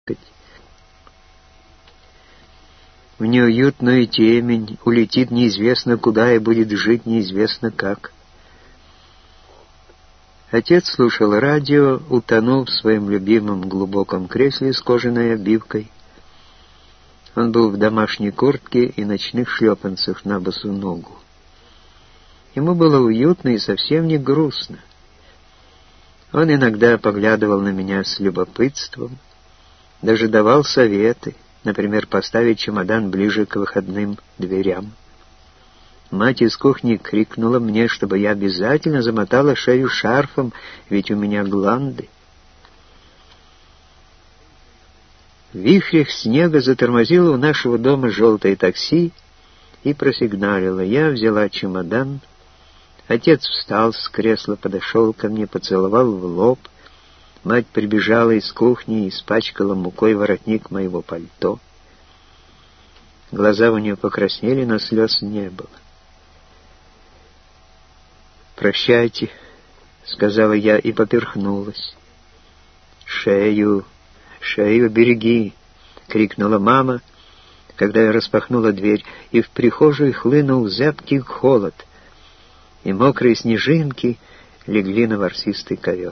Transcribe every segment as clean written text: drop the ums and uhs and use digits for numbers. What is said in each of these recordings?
В неуютную темень улетит неизвестно куда и будет жить неизвестно как. Отец слушал радио, утонул в своем любимом глубоком кресле с кожаной обивкой. Он был в домашней куртке и ночных шлепанцах на босу ногу. Ему было уютно и совсем не грустно. Он иногда поглядывал на меня с любопытством, даже давал советы, например, поставить чемодан ближе к выходным дверям. Мать из кухни крикнула мне, чтобы я обязательно замотала шею шарфом, ведь у меня гланды. В вихрях снега затормозило у нашего дома желтое такси и просигналило. Я взяла чемодан. Отец встал с кресла, подошел ко мне, поцеловал в лоб. Мать прибежала из кухни и испачкала мукой воротник моего пальто. Глаза у нее покраснели, но слез не было. «Прощайте», — сказала я и поперхнулась. «Шею береги!» — крикнула мама, когда я распахнула дверь, и в прихожей хлынул зябкий холод, и мокрые снежинки легли на ворсистый ковер.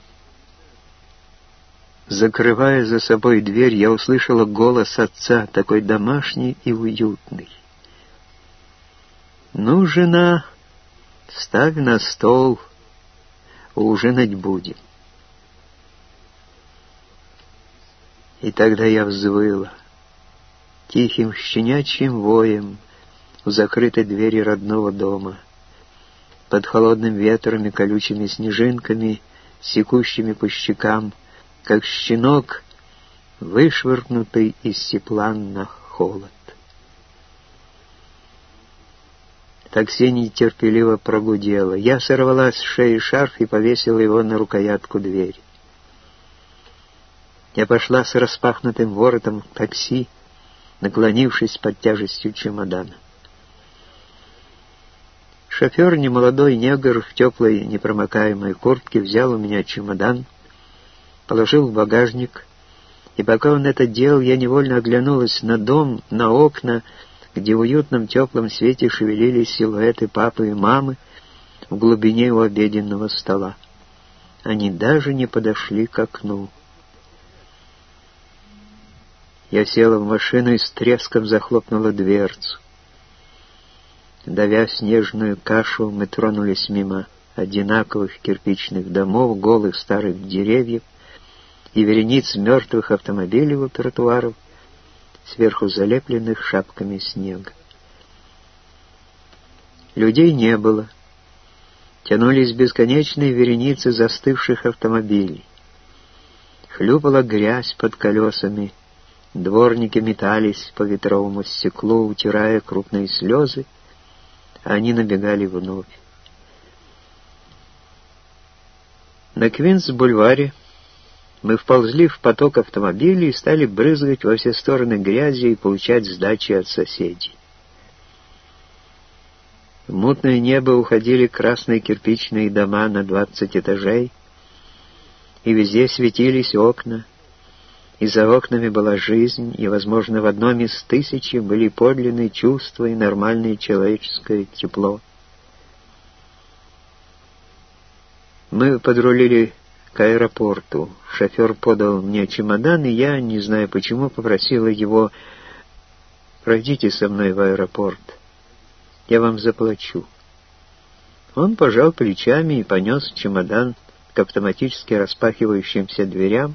Закрывая за собой дверь, я услышала голос отца, такой домашний и уютный. «Ну, жена, ставь на стол, ужинать будем». И тогда я взвыла тихим щенячьим воем у закрытой двери родного дома, под холодным ветром и колючими снежинками, секущими по щекам, как щенок, вышвырнутый из тепла на холод. Такси нетерпеливо прогудело. Я сорвала с шеи шарф и повесила его на рукоятку двери. Я пошла с распахнутым воротом в такси, наклонившись под тяжестью чемодана. Шофер, немолодой негр в теплой непромокаемой куртке, взял у меня чемодан, положил в багажник, и пока он это делал, я невольно оглянулась на дом, на окна, где в уютном теплом свете шевелились силуэты папы и мамы в глубине у обеденного стола. Они даже не подошли к окну. Я села в машину и с треском захлопнула дверцу. Давя снежную кашу, мы тронулись мимо одинаковых кирпичных домов, голых старых деревьев и верениц мертвых автомобилей у тротуаров, сверху залепленных шапками снега. Людей не было. Тянулись бесконечные вереницы застывших автомобилей. Хлюпала грязь под колесами. Дворники метались по ветровому стеклу, утирая крупные слезы, а они набегали вновь. На Квинс-бульваре мы вползли в поток автомобилей и стали брызгать во все стороны грязью и получать сдачи от соседей. В мутное небо уходили красные кирпичные дома на 20 этажей, и везде светились окна, и за окнами была жизнь, и, возможно, в одном из тысячи были подлинные чувства и нормальное человеческое тепло. Мы подрулили к аэропорту. Шофер подал мне чемодан, и я, не знаю почему, попросила его: «Пройдите со мной в аэропорт, я вам заплачу». Он пожал плечами и понес чемодан к автоматически распахивающимся дверям.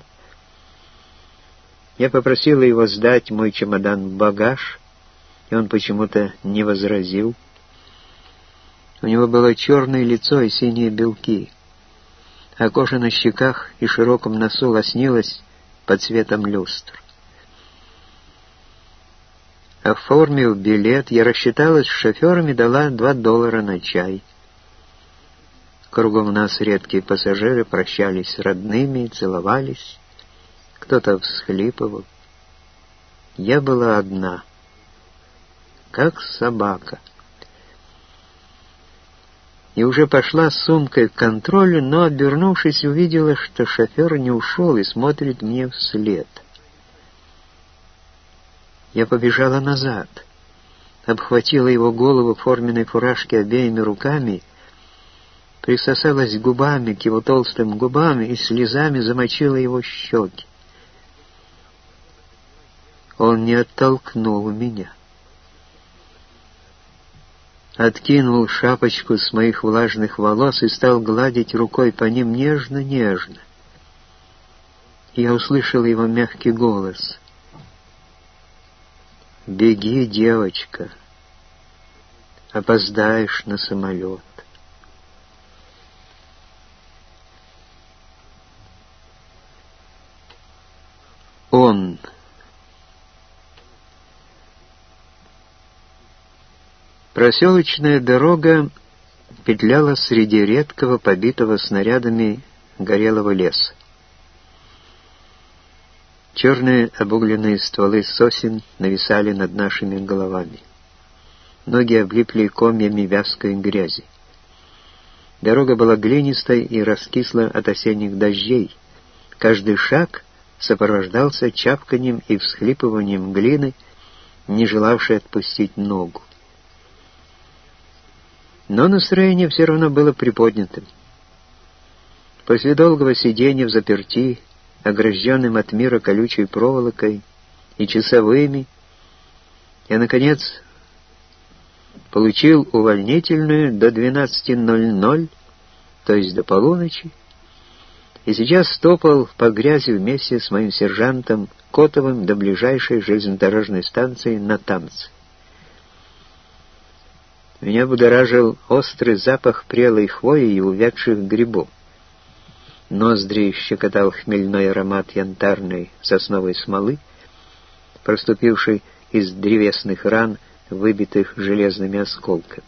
Я попросила его сдать мой чемодан в багаж, и он почему-то не возразил. У него было черное лицо и синие белки, а кожа на щеках и широком носу лоснилась под цветом люстр. Оформив билет, я рассчиталась с шофером и дала $2 на чай. Кругом нас редкие пассажиры прощались с родными, целовались. Кто-то всхлипывал. Я была одна, как собака. И уже пошла с сумкой к контролю, но, обернувшись, увидела, что шофер не ушел и смотрит мне вслед. Я побежала назад, обхватила его голову в форменной фуражке обеими руками, присосалась губами к его толстым губам и слезами замочила его щеки. Он не оттолкнул меня. Откинул шапочку с моих влажных волос и стал гладить рукой по ним нежно-нежно. Я услышал его мягкий голос. «Беги, девочка, опоздаешь на самолет». Он. Проселочная дорога петляла среди редкого, побитого снарядами горелого леса. Черные обугленные стволы сосен нависали над нашими головами. Ноги облипли комьями вязкой грязи. Дорога была глинистой и раскисла от осенних дождей. Каждый шаг сопровождался чавканьем и всхлипыванием глины, не желавшей отпустить ногу. Но настроение все равно было приподнятым. После долгого сидения взаперти, огражденным от мира колючей проволокой и часовыми, я, наконец, получил увольнительную до 12:00, то есть до полуночи, и сейчас топал по грязи вместе с моим сержантом Котовым до ближайшей железнодорожной станции на танцы. Меня будоражил острый запах прелой хвои и увядших грибов. Ноздри щекотал хмельной аромат янтарной сосновой смолы, проступившей из древесных ран, выбитых железными осколками.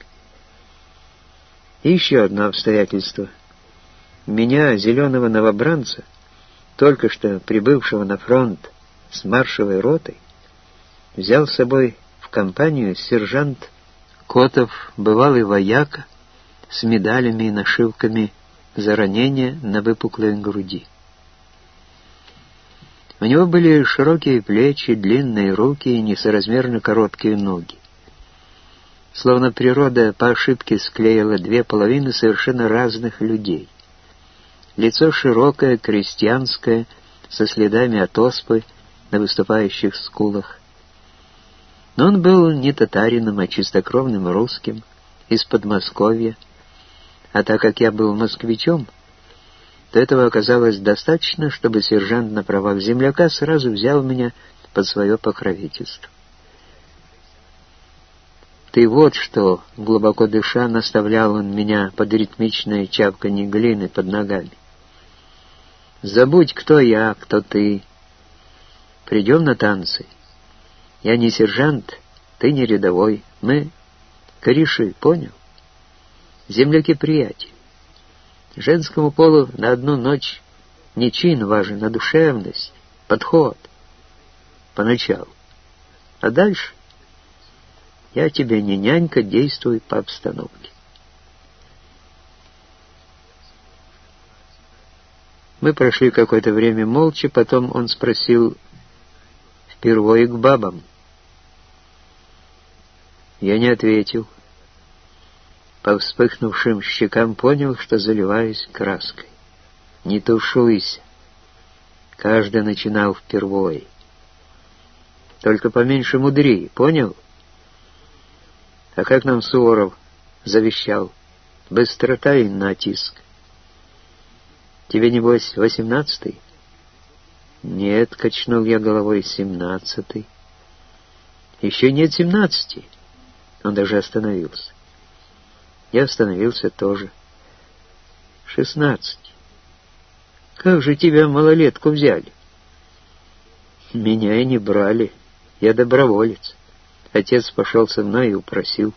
И еще одно обстоятельство. Меня, зеленого новобранца, только что прибывшего на фронт с маршевой ротой, взял с собой в компанию сержант Котов, бывалый вояка, с медалями и нашивками за ранения на выпуклой груди. У него были широкие плечи, длинные руки и несоразмерно короткие ноги. Словно природа по ошибке склеила две половины совершенно разных людей. Лицо широкое, крестьянское, со следами от оспы на выступающих скулах. Но он был не татарином, а чистокровным русским, из Подмосковья, а так как я был москвичом, то этого оказалось достаточно, чтобы сержант на правах земляка сразу взял меня под свое покровительство. «Ты вот что!» — глубоко дыша, наставлял он меня под ритмичное чавканье глины под ногами. «Забудь, кто я, кто ты. Придем на танцы. Я не сержант, ты не рядовой. Мы кореши, понял? Земляки-приятели. Женскому полу на одну ночь не чин важен, а душевность, подход. Поначалу. А дальше я тебе не нянька, действуй по обстановке». Мы прошли какое-то время молча, потом он спросил: «Впервые к бабам?» Я не ответил. По вспыхнувшим щекам понял, что заливаюсь краской. «Не тушуйся. Каждый начинал впервые. Только поменьше мудри, понял? А как нам Суворов завещал? Быстрота и натиск. Тебе, небось, 18-й?» «Нет», — качнул я головой, — 17-й. «Еще нет 17-ти». Он даже остановился. Я остановился тоже. 16. «Как же тебя малолетку взяли?» «Меня и не брали. Я доброволец. Отец пошел со мной и упросил».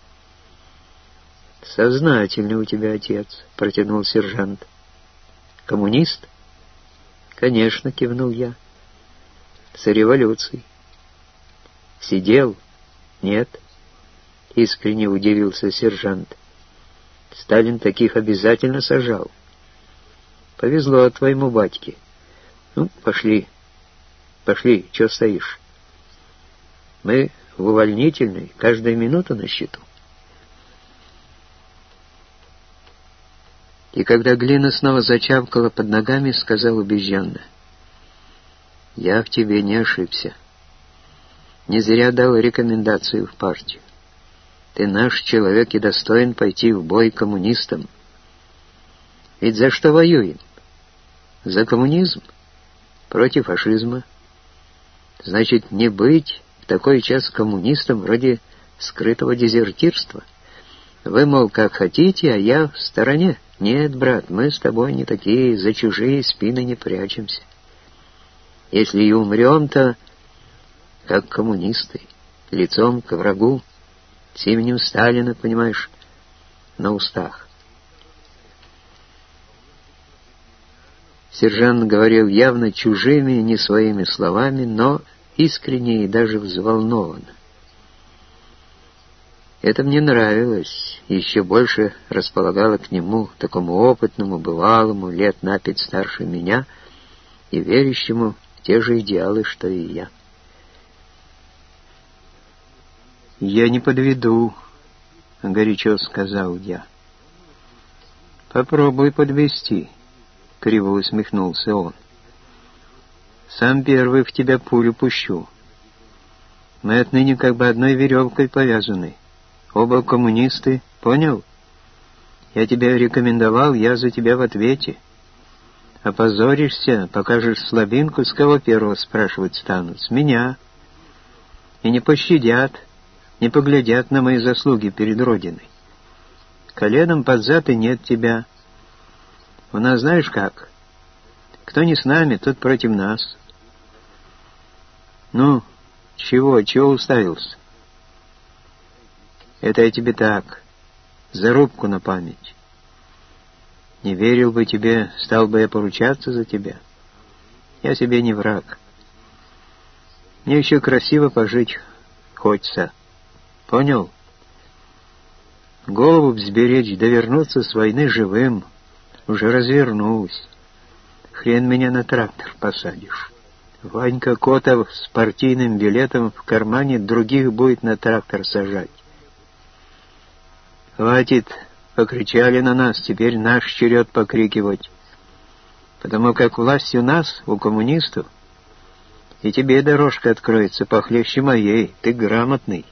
«Сознательный у тебя отец», — протянул сержант. «Коммунист?» «Конечно», — кивнул я. «С революцией». «Сидел?» «Нет», — искренне удивился сержант. «Сталин таких обязательно сажал. Повезло твоему батьке. Ну, пошли. Пошли, чё стоишь?» Мы в увольнительной, каждая минута на счету. И когда глина снова зачавкала под ногами, сказал убежденно: «Я в тебе не ошибся. Не зря дал рекомендацию в партию. Ты наш человек и достоин пойти в бой коммунистам. Ведь за что воюем? За коммунизм? Против фашизма. Значит, не быть в такой час коммунистом вроде скрытого дезертирства. Вы, мол, как хотите, а я в стороне. Нет, брат, мы с тобой не такие, за чужие спины не прячемся. Если и умрем, то как коммунисты, лицом к врагу, с именем Сталина, понимаешь, на устах». Сержант говорил явно чужими, не своими словами, но искренне и даже взволнованно. Это мне нравилось, еще больше располагало к нему, такому опытному, бывалому, лет на 5 старше меня и верящему в те же идеалы, что и я. «Я не подведу», — горячо сказал я. «Попробуй подвести», — криво усмехнулся он. «Сам первый в тебя пулю пущу. Мы отныне как бы одной веревкой повязаны. Оба коммунисты, понял? Я тебя рекомендовал, я за тебя в ответе. Опозоришься, покажешь слабинку, с кого первого спрашивать станут? С меня. И не пощадят, не поглядят на мои заслуги перед Родиной. Коленом под зад и нет тебя. У нас знаешь как? Кто не с нами, тот против нас. Ну, чего уставился? Это я тебе так, зарубку на память. Не верил бы тебе, стал бы я поручаться за тебя. Я себе не враг. Мне еще красиво пожить хочется. Понял? Голову взберечь, да вернуться с войны живым. Уже развернулась. Хрен меня на трактор посадишь. Ванька Котов с партийным билетом в кармане других будет на трактор сажать. Хватит, покричали на нас, теперь наш черед покрикивать. Потому как власть у нас, у коммунистов, и тебе дорожка откроется похлеще моей, ты грамотный.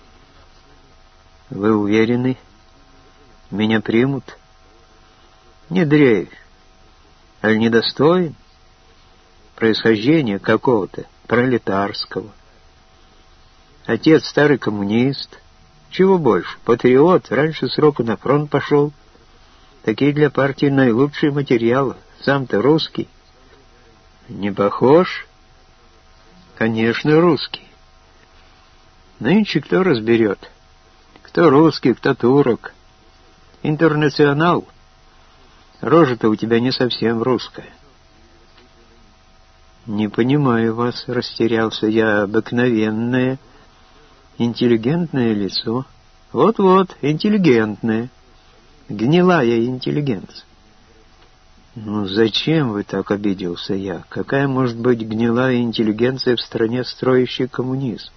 Вы уверены? Меня примут? Не дрейфь. Аль недостоин? Происхождения какого-то, пролетарского. Отец старый коммунист. Чего больше? Патриот, раньше срока на фронт пошел. Такие для партии наилучшие материалы. Сам-то русский. Не похож? Конечно, русский. Нынче кто разберет? Кто русский, кто турок? Интернационал. Рожа-то у тебя не совсем русская. Не понимаю вас, растерялся я. Обыкновенное, интеллигентное лицо. Вот-вот, интеллигентное. Гнилая интеллигенция. Ну зачем вы так, обиделся я? Какая может быть гнилая интеллигенция в стране, строящей коммунизм?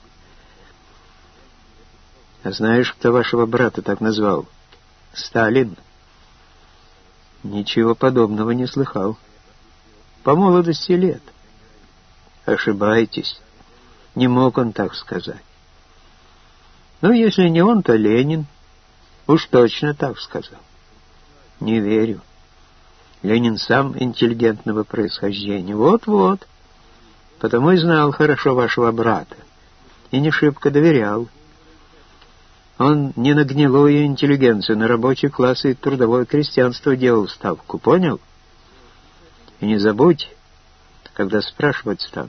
А знаешь, кто вашего брата так назвал? Сталин. Ничего подобного не слыхал. По молодости лет. Ошибаетесь. Не мог он так сказать. Ну, если не он, то Ленин. Уж точно так сказал. Не верю. Ленин сам интеллигентного происхождения. Вот-вот. Потому и знал хорошо вашего брата. И не шибко доверял. Он не на гнилую интеллигенцию, на рабочий класс и трудовое крестьянство делал ставку. Понял? И не забудь, когда спрашивать станут.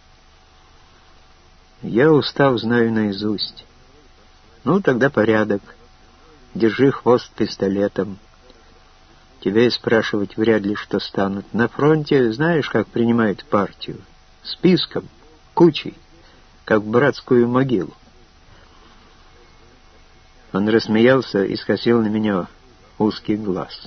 Я устав, знаю наизусть. Ну, тогда порядок. Держи хвост пистолетом. Тебя и спрашивать вряд ли что станут. На фронте знаешь, как принимают партию? Списком, кучей, как в братскую могилу. Он рассмеялся и скосил на меня узкий глаз.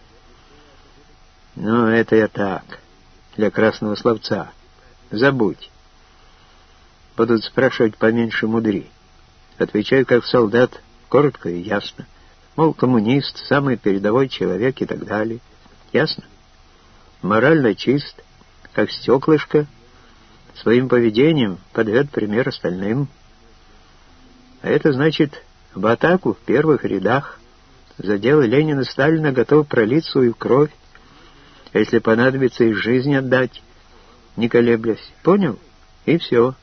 «Ну, это я так, для красного словца. Забудь. Будут спрашивать поменьше мудри. Отвечаю как солдат, коротко и ясно. Мол, коммунист, самый передовой человек и так далее. Ясно? Морально чист, как стеклышко, своим поведением подает пример остальным. А это значит, в атаку в первых рядах за дело Ленина и Сталина готов пролить свою кровь, а если понадобится и жизнь отдать, не колеблясь. Понял? И все.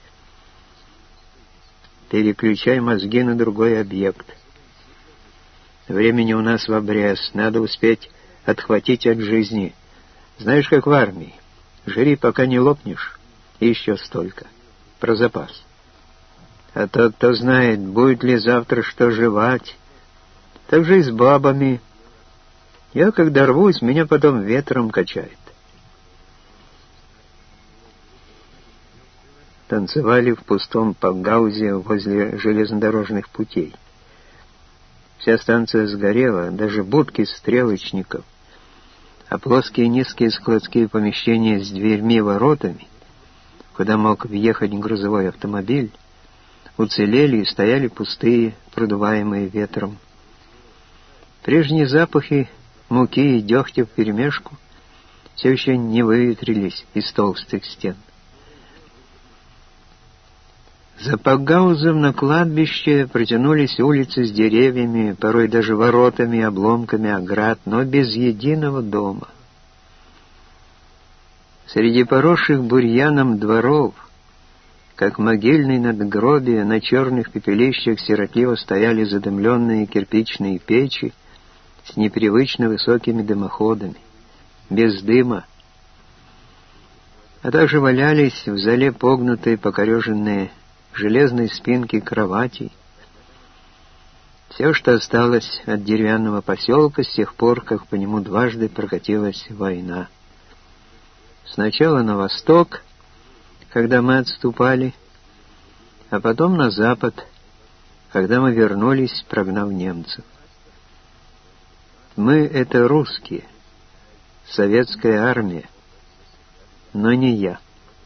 Переключай мозги на другой объект. Времени у нас в обрез, надо успеть отхватить от жизни. Знаешь, как в армии. Жри, пока не лопнешь, и еще столько. Про запас. А тот, кто знает, будет ли завтра что жевать. Так же и с бабами. Я, когда рвусь, меня потом ветром качает. Танцевали в пустом погаузе возле железнодорожных путей. Вся станция сгорела, даже будки стрелочников, а плоские низкие складские помещения с дверьми-воротами, куда мог въехать грузовой автомобиль, уцелели и стояли пустые, продуваемые ветром. Прежние запахи муки и дегтя вперемешку все еще не выветрились из толстых стен. За Пагаузом на кладбище протянулись улицы с деревьями, порой даже воротами, обломками оград, но без единого дома. Среди поросших бурьяном дворов, как могильные надгробия, на черных пепелищах сиротливо стояли задымленные кирпичные печи с непривычно высокими дымоходами, без дыма, а также валялись в зале погнутые, покореженные железной спинки кроватей. Все, что осталось от деревянного поселка с тех пор, как по нему дважды прокатилась война. Сначала на восток, когда мы отступали, а потом на запад, когда мы вернулись, прогнав немцев. Мы — это русские, советская армия, но не я.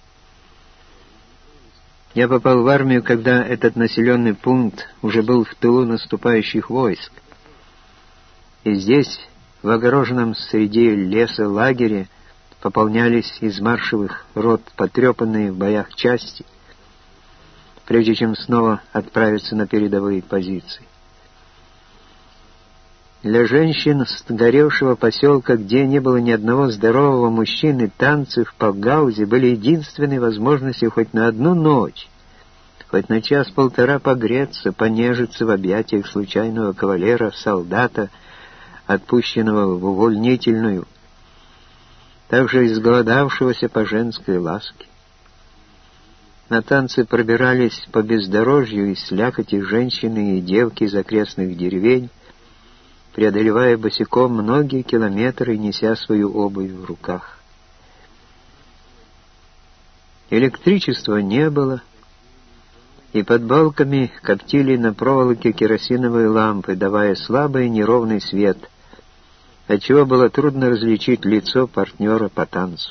Я попал в армию, когда этот населенный пункт уже был в тылу наступающих войск. И здесь, в огороженном среди леса лагере, пополнялись из маршевых рот потрепанные в боях части, прежде чем снова отправиться на передовые позиции. Для женщин сгоревшего поселка, где не было ни одного здорового мужчины, танцы в Пакгаузе были единственной возможностью хоть на одну ночь, хоть на час-полтора погреться, понежиться в объятиях случайного кавалера, солдата, отпущенного в увольнительную, также изголодавшегося по женской ласке. На танцы пробирались по бездорожью и слякоти женщины и девки из окрестных деревень, преодолевая босиком многие километры и неся свою обувь в руках. Электричества не было, и под балками коптили на проволоке керосиновые лампы, давая слабый неровный свет, отчего было трудно различить лицо партнера по танцу.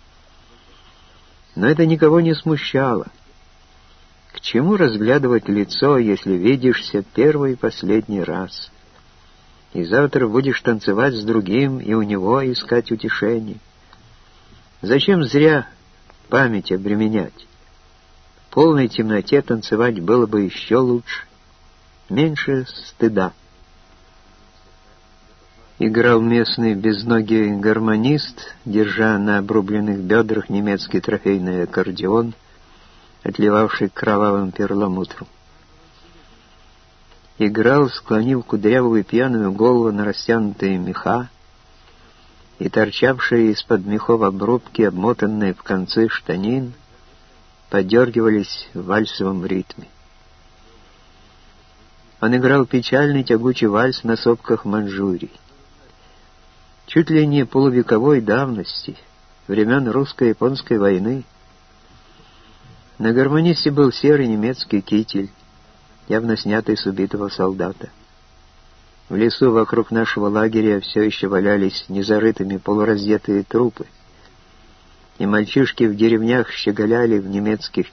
Но это никого не смущало. К чему разглядывать лицо, если видишься первый и последний раз? И завтра будешь танцевать с другим, и у него искать утешение. Зачем зря память обременять? В полной темноте танцевать было бы еще лучше. Меньше стыда. Играл местный безногий гармонист, держа на обрубленных бедрах немецкий трофейный аккордеон, отливавший кровавым перламутром. Играл, склонив кудрявую пьяную голову на растянутые меха, и торчавшие из-под мехов обрубки, обмотанные в концы штанин, подергивались в вальсовом ритме. Он играл печальный тягучий вальс на сопках Манчжурии. Чуть ли не полувековой давности, времен русско-японской войны. На гармонисте был серый немецкий китель, явно снятый с убитого солдата. В лесу вокруг нашего лагеря все еще валялись незарытыми полураздетые трупы, и мальчишки в деревнях щеголяли в немецких